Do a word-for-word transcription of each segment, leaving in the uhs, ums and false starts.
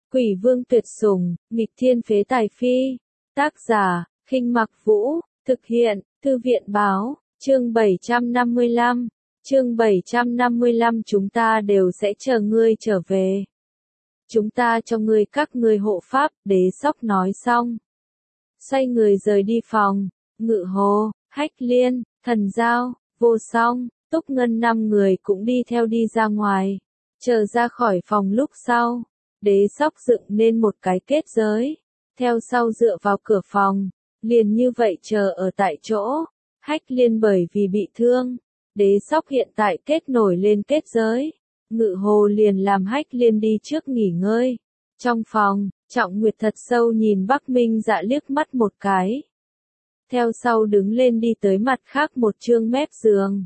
Quỷ vương tuyệt sủng, nghịch thiên phế tài phi. Tác giả, Khinh Mặc Vũ, thực hiện, Thư viện báo, chương bảy trăm năm mươi lăm. Chương bảy trăm năm mươi lăm chúng ta đều sẽ chờ ngươi trở về. Chúng ta cho ngươi các ngươi hộ pháp, Đế Sóc nói xong. Xoay người rời đi phòng, Ngự Hồ, Hách Liên, Thần Giao, Vô Song, Túc Ngân năm người cũng đi theo đi ra ngoài. Chờ ra khỏi phòng lúc sau, Đế Sóc dựng nên một cái kết giới, theo sau dựa vào cửa phòng, liền như vậy chờ ở tại chỗ. Hách Liên bởi vì bị thương, Đế Sóc hiện tại kết nổi lên kết giới. Ngự Hồ liền làm Hách Liên đi trước nghỉ ngơi. Trong phòng, Trọng Nguyệt thật sâu nhìn Bắc Minh Dạ liếc mắt một cái. Theo sau đứng lên đi tới mặt khác một chương mép giường.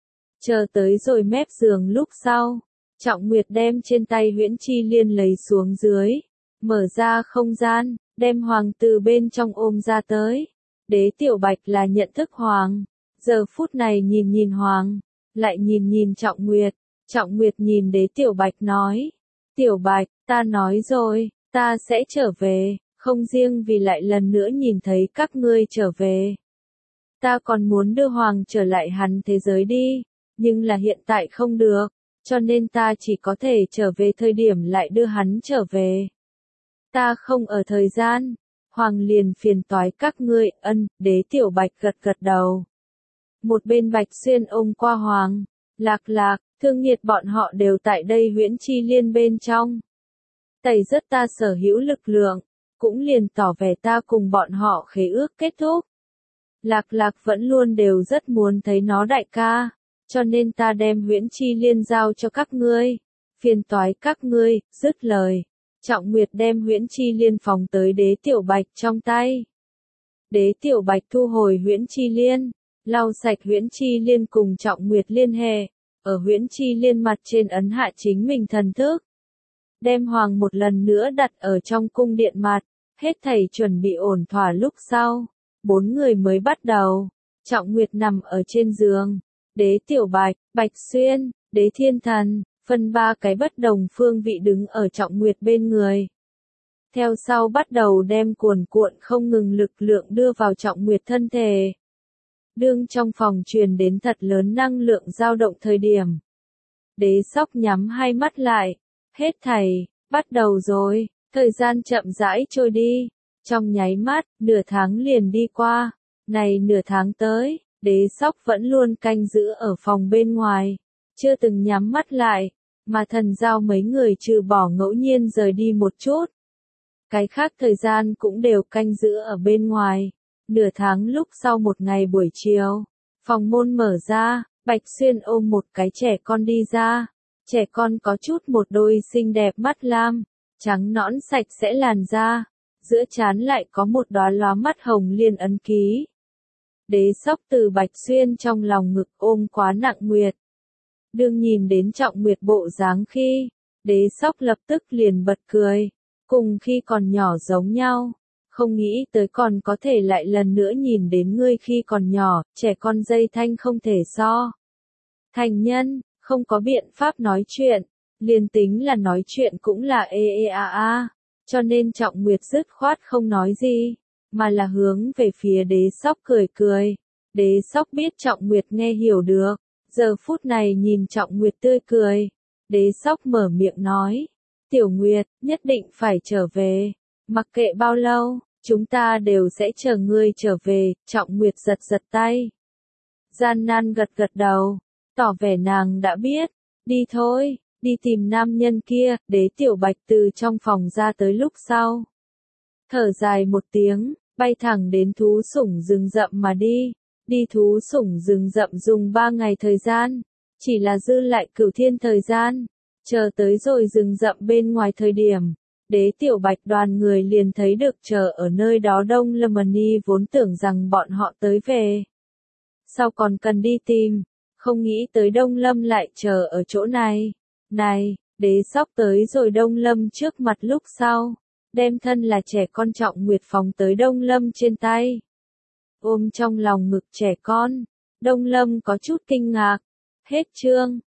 Chờ tới rồi mép giường lúc sau, Trọng Nguyệt đem trên tay huyễn chi liên lấy xuống dưới, mở ra không gian, đem hoàng từ bên trong ôm ra tới. Đế Tiểu Bạch là nhận thức hoàng, giờ phút này nhìn nhìn hoàng, lại nhìn nhìn Trọng Nguyệt. Trọng Nguyệt nhìn Đế Tiểu Bạch nói, Tiểu Bạch, ta nói rồi, ta sẽ trở về, không riêng vì lại lần nữa nhìn thấy các ngươi trở về. Ta còn muốn đưa hoàng trở lại hắn thế giới đi, nhưng là hiện tại không được, cho nên ta chỉ có thể trở về thời điểm lại đưa hắn trở về. Ta không ở thời gian, hoàng liền phiền toái các ngươi. Ân. Đế Tiểu Bạch gật gật đầu. Một bên Bạch Xuyên ôm qua hoàng, Lạc Lạc, Thương Nhiệt bọn họ đều tại đây huyễn chi liên bên trong. Tẩy rất ta sở hữu lực lượng, cũng liền tỏ vẻ ta cùng bọn họ khế ước kết thúc. Lạc Lạc vẫn luôn đều rất muốn thấy nó đại ca, cho nên ta đem huyễn chi liên giao cho các ngươi. Phiền toái các ngươi. Dứt lời, Trọng Nguyệt đem huyễn chi liên phóng tới Đế Tiểu Bạch trong tay. Đế Tiểu Bạch thu hồi huyễn chi liên, lau sạch huyễn chi liên cùng Trọng Nguyệt liên hệ, ở huyễn chi liên mặt trên ấn hạ chính mình thần thức. Đem hoàng một lần nữa đặt ở trong cung điện mặt, hết thảy chuẩn bị ổn thỏa lúc sau, bốn người mới bắt đầu. Trọng Nguyệt nằm ở trên giường, Đế Tiểu Bạch, Bạch Xuyên, Đế Thiên Thần, phân ba cái bất đồng phương vị đứng ở Trọng Nguyệt bên người. Theo sau bắt đầu đem cuồn cuộn không ngừng lực lượng đưa vào Trọng Nguyệt thân thể. Đương trong phòng truyền đến thật lớn năng lượng dao động thời điểm. Đế Sóc nhắm hai mắt lại, hết thảy, bắt đầu rồi, thời gian chậm rãi trôi đi. Trong nháy mắt, nửa tháng liền đi qua, này nửa tháng tới, Đế Sóc vẫn luôn canh giữ ở phòng bên ngoài, chưa từng nhắm mắt lại, mà Thần Giao mấy người trừ bỏ ngẫu nhiên rời đi một chút. Cái khác thời gian cũng đều canh giữ ở bên ngoài. Nửa tháng lúc sau một ngày buổi chiều, phòng môn mở ra, Bạch Xuyên ôm một cái trẻ con đi ra. Trẻ con có chút một đôi xinh đẹp mắt lam, trắng nõn sạch sẽ làn da, giữa trán lại có một đóa lóa mắt hồng liên ấn ký. Đế Sóc từ Bạch Xuyên trong lòng ngực ôm quá Nặng Nguyệt. Đương nhìn đến Trọng Nguyệt bộ dáng khi, Đế Sóc lập tức liền bật cười, cùng khi còn nhỏ giống nhau, không nghĩ tới còn có thể lại lần nữa nhìn đến ngươi khi còn nhỏ, trẻ con dây thanh không thể so. Thành nhân, không có biện pháp nói chuyện, liền tính là nói chuyện cũng là ê ê a a, cho nên Trọng Nguyệt dứt khoát không nói gì, mà là hướng về phía Đế Sóc cười cười. Đế Sóc biết Trọng Nguyệt nghe hiểu được, giờ phút này nhìn Trọng Nguyệt tươi cười, Đế Sóc mở miệng nói, Tiểu Nguyệt, nhất định phải trở về, mặc kệ bao lâu, chúng ta đều sẽ chờ ngươi trở về. Trọng Nguyệt giật giật tay, gian nan gật gật đầu, tỏ vẻ nàng đã biết. Đi thôi, đi tìm nam nhân kia. Đế Tiểu Bạch từ trong phòng ra tới lúc sau, thở dài một tiếng, bay thẳng đến thú sủng rừng rậm mà đi. Đi thú sủng rừng rậm dùng ba ngày thời gian, chỉ là dư lại cửu thiên thời gian. Chờ tới rồi rừng rậm bên ngoài thời điểm, Đế Tiểu Bạch đoàn người liền thấy được chờ ở nơi đó Đông Lâm Ni vốn tưởng rằng bọn họ tới về. Sao còn cần đi tìm, không nghĩ tới Đông Lâm lại chờ ở chỗ này. Này, Đế Sóc tới rồi Đông Lâm trước mặt lúc sau, đem thân là trẻ con Trọng Nguyệt phóng tới Đông Lâm trên tay. Ôm trong lòng ngực trẻ con, Đông Lâm có chút kinh ngạc. Hết chương.